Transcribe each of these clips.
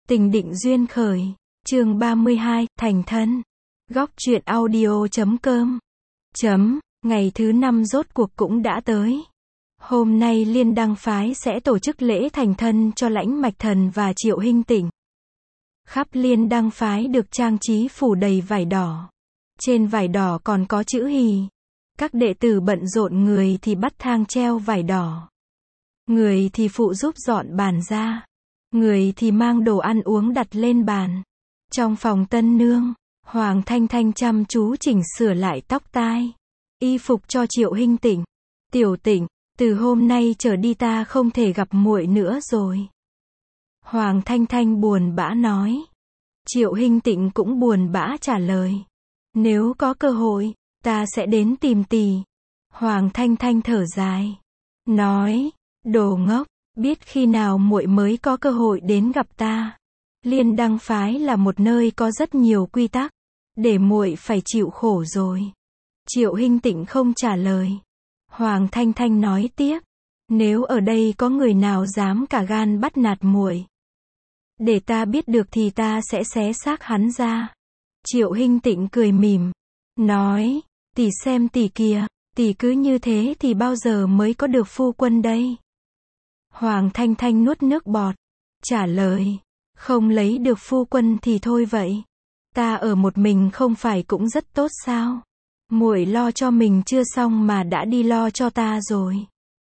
Tình định duyên khởi. Chương 32, thành thân. Góc truyện audio.com. Ngày thứ 5 rốt cuộc cũng đã tới. Hôm nay Liên Đăng phái sẽ tổ chức lễ thành thân cho Lãnh Mạch Thần và Triệu Hinh Tịnh. Khắp Liên Đăng phái được trang trí phủ đầy vải đỏ. Trên vải đỏ còn có chữ hỷ. Các đệ tử bận rộn, người thì bắt thang treo vải đỏ, người thì phụ giúp dọn bàn ra, người thì mang đồ ăn uống đặt lên bàn. Trong phòng tân nương, Hoàng Thanh Thanh chăm chú chỉnh sửa lại tóc tai, y phục cho Triệu Hinh Tịnh. Tiểu Tịnh, từ hôm nay trở đi ta không thể gặp muội nữa rồi. Hoàng Thanh Thanh buồn bã nói. Triệu Hinh Tịnh cũng buồn bã trả lời. Nếu có cơ hội, ta sẽ đến tìm tỷ. Hoàng Thanh Thanh thở dài, nói, đồ ngốc, biết khi nào muội mới có cơ hội đến gặp ta. Liên Đăng phái là một nơi có rất nhiều quy tắc, để muội phải chịu khổ rồi. Triệu Hinh Tịnh không trả lời. Hoàng Thanh Thanh nói tiếp, nếu ở đây có người nào dám cả gan bắt nạt muội, để ta biết được thì ta sẽ xé xác hắn ra. Triệu Hinh Tịnh cười mỉm, nói, tỷ xem tỷ kìa, tỷ cứ như thế thì bao giờ mới có được phu quân đây? Hoàng Thanh Thanh nuốt nước bọt, trả lời, không lấy được phu quân thì thôi vậy. Ta ở một mình không phải cũng rất tốt sao? Muội lo cho mình chưa xong mà đã đi lo cho ta rồi.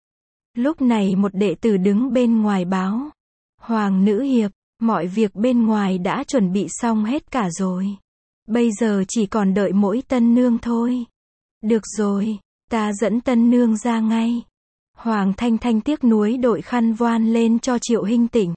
Lúc này một đệ tử đứng bên ngoài báo, Hoàng nữ hiệp, mọi việc bên ngoài đã chuẩn bị xong hết cả rồi. Bây giờ chỉ còn đợi mỗi tân nương thôi. Được rồi, ta dẫn tân nương ra ngay. Hoàng Thanh Thanh tiếc nuối đội khăn voan lên cho Triệu Hinh Tịnh,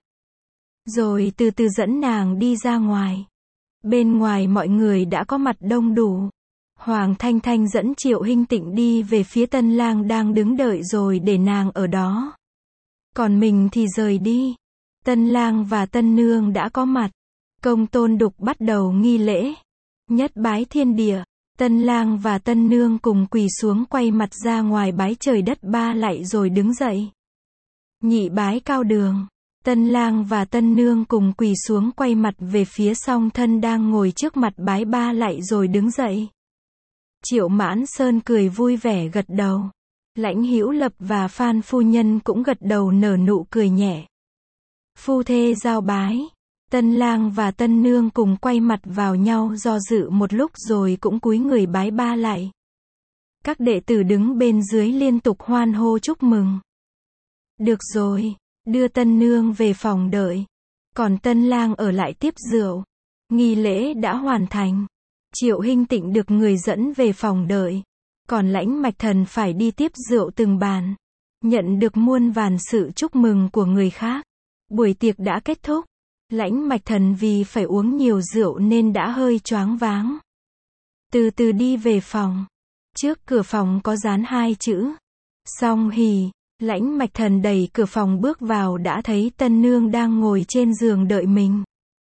rồi từ từ dẫn nàng đi ra ngoài. Bên ngoài mọi người đã có mặt đông đủ. Hoàng Thanh Thanh dẫn Triệu Hinh Tịnh đi về phía tân lang đang đứng đợi rồi để nàng ở đó. Còn mình thì rời đi. Tân lang và tân nương đã có mặt. Công tôn đục bắt đầu nghi lễ. Nhất bái thiên địa. Tân lang và tân nương cùng quỳ xuống quay mặt ra ngoài bái trời đất ba lạy rồi đứng dậy. Nhị bái cao đường. Tân lang và tân nương cùng quỳ xuống quay mặt về phía song thân đang ngồi trước mặt bái ba lạy rồi đứng dậy. Triệu Mãn Sơn cười vui vẻ gật đầu. Lãnh Hữu Lập và Phan phu nhân cũng gật đầu nở nụ cười nhẹ. Phu thê giao bái. Tân lang và tân nương cùng quay mặt vào nhau do dự một lúc rồi cũng cúi người bái ba lạy. Các đệ tử đứng bên dưới liên tục hoan hô chúc mừng. Được rồi, đưa tân nương về phòng đợi. Còn tân lang ở lại tiếp rượu. Nghi lễ đã hoàn thành. Triệu Hinh Tịnh được người dẫn về phòng đợi. Còn Lãnh Mạch Thần phải đi tiếp rượu từng bàn. Nhận được muôn vàn sự chúc mừng của người khác. Buổi tiệc đã kết thúc. Lãnh Mạch Thần vì phải uống nhiều rượu nên đã hơi choáng váng. Từ từ đi về phòng. Trước cửa phòng có dán 2 chữ. Song hỷ. Lãnh Mạch Thần đẩy cửa phòng bước vào đã thấy tân nương đang ngồi trên giường đợi mình.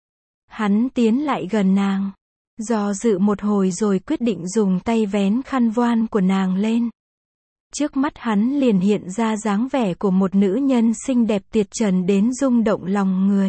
Hắn tiến lại gần nàng. Do dự một hồi rồi quyết định dùng tay vén khăn voan của nàng lên. Trước mắt hắn liền hiện ra dáng vẻ của một nữ nhân xinh đẹp tuyệt trần đến rung động lòng người.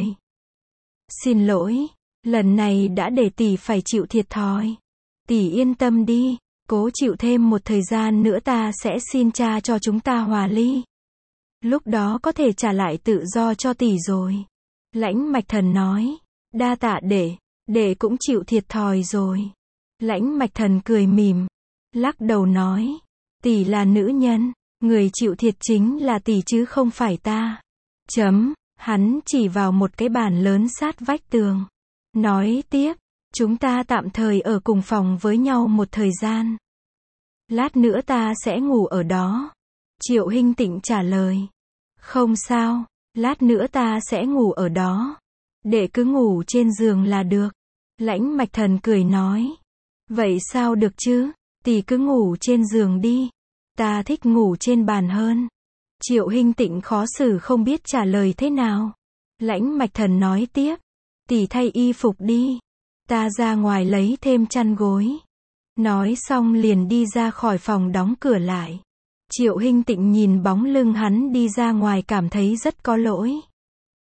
Xin lỗi, lần này đã để tỷ phải chịu thiệt thòi. Tỷ yên tâm đi, cố chịu thêm một thời gian nữa ta sẽ xin cha cho chúng ta hòa ly. Lúc đó có thể trả lại tự do cho tỷ rồi. Lãnh Mạch Thần nói, đa tạ đệ cũng chịu thiệt thòi rồi. Lãnh Mạch Thần cười mỉm, lắc đầu nói, tỷ là nữ nhân, người chịu thiệt chính là tỷ chứ không phải ta. Hắn chỉ vào một cái bàn lớn sát vách tường. Nói tiếp, chúng ta tạm thời ở cùng phòng với nhau một thời gian. Lát nữa ta sẽ ngủ ở đó. Triệu Hinh Tịnh trả lời. Không sao, lát nữa ta sẽ ngủ ở đó. Đệ cứ ngủ trên giường là được. Lãnh Mạch Thần cười nói. Vậy sao được chứ, tỷ cứ ngủ trên giường đi. Ta thích ngủ trên bàn hơn. Triệu Hinh Tịnh khó xử không biết trả lời thế nào. Lãnh Mạch Thần nói tiếp. Tỷ thay y phục đi. Ta ra ngoài lấy thêm chăn gối. Nói xong liền đi ra khỏi phòng đóng cửa lại. Triệu Hinh Tịnh nhìn bóng lưng hắn đi ra ngoài cảm thấy rất có lỗi.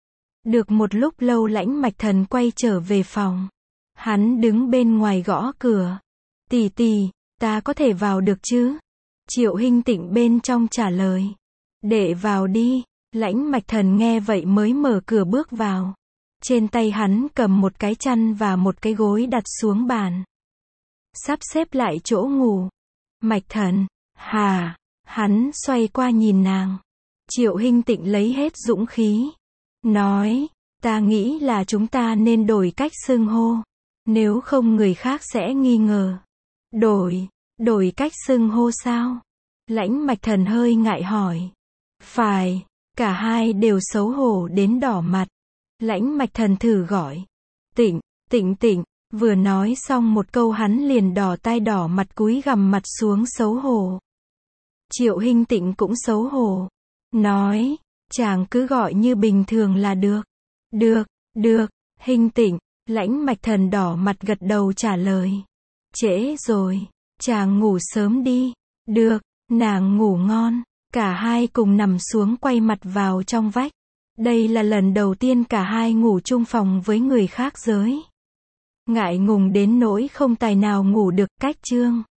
Được một lúc lâu Lãnh Mạch Thần quay trở về phòng. Hắn đứng bên ngoài gõ cửa. Tỷ tỷ, ta có thể vào được chứ? Triệu Hinh Tịnh bên trong trả lời. Để vào đi. Lãnh Mạch Thần nghe vậy mới mở cửa bước vào. Trên tay hắn cầm một cái chăn và một cái gối đặt xuống bàn. Sắp xếp lại chỗ ngủ. Mạch Thần, hà, hắn xoay qua nhìn nàng. Triệu Hinh Tịnh lấy hết dũng khí. Nói, ta nghĩ là chúng ta nên đổi cách xưng hô. Nếu không người khác sẽ nghi ngờ. Đổi cách xưng hô sao? Lãnh Mạch Thần hơi ngại hỏi. Phải, cả hai đều xấu hổ đến đỏ mặt. Lãnh Mạch Thần thử gọi. Tịnh, Tịnh Tịnh, vừa nói xong một câu hắn liền đỏ tai đỏ mặt cúi gằm mặt xuống xấu hổ. Triệu Hinh Tịnh cũng xấu hổ. Nói, chàng cứ gọi như bình thường là được. Được, Hinh Tịnh. Lãnh Mạch Thần đỏ mặt gật đầu trả lời. Trễ rồi, chàng ngủ sớm đi. Được, nàng ngủ ngon. Cả hai cùng nằm xuống quay mặt vào trong vách. Đây là lần đầu tiên cả hai ngủ chung phòng với người khác giới. Ngại ngùng đến nỗi không tài nào ngủ được. Cách chương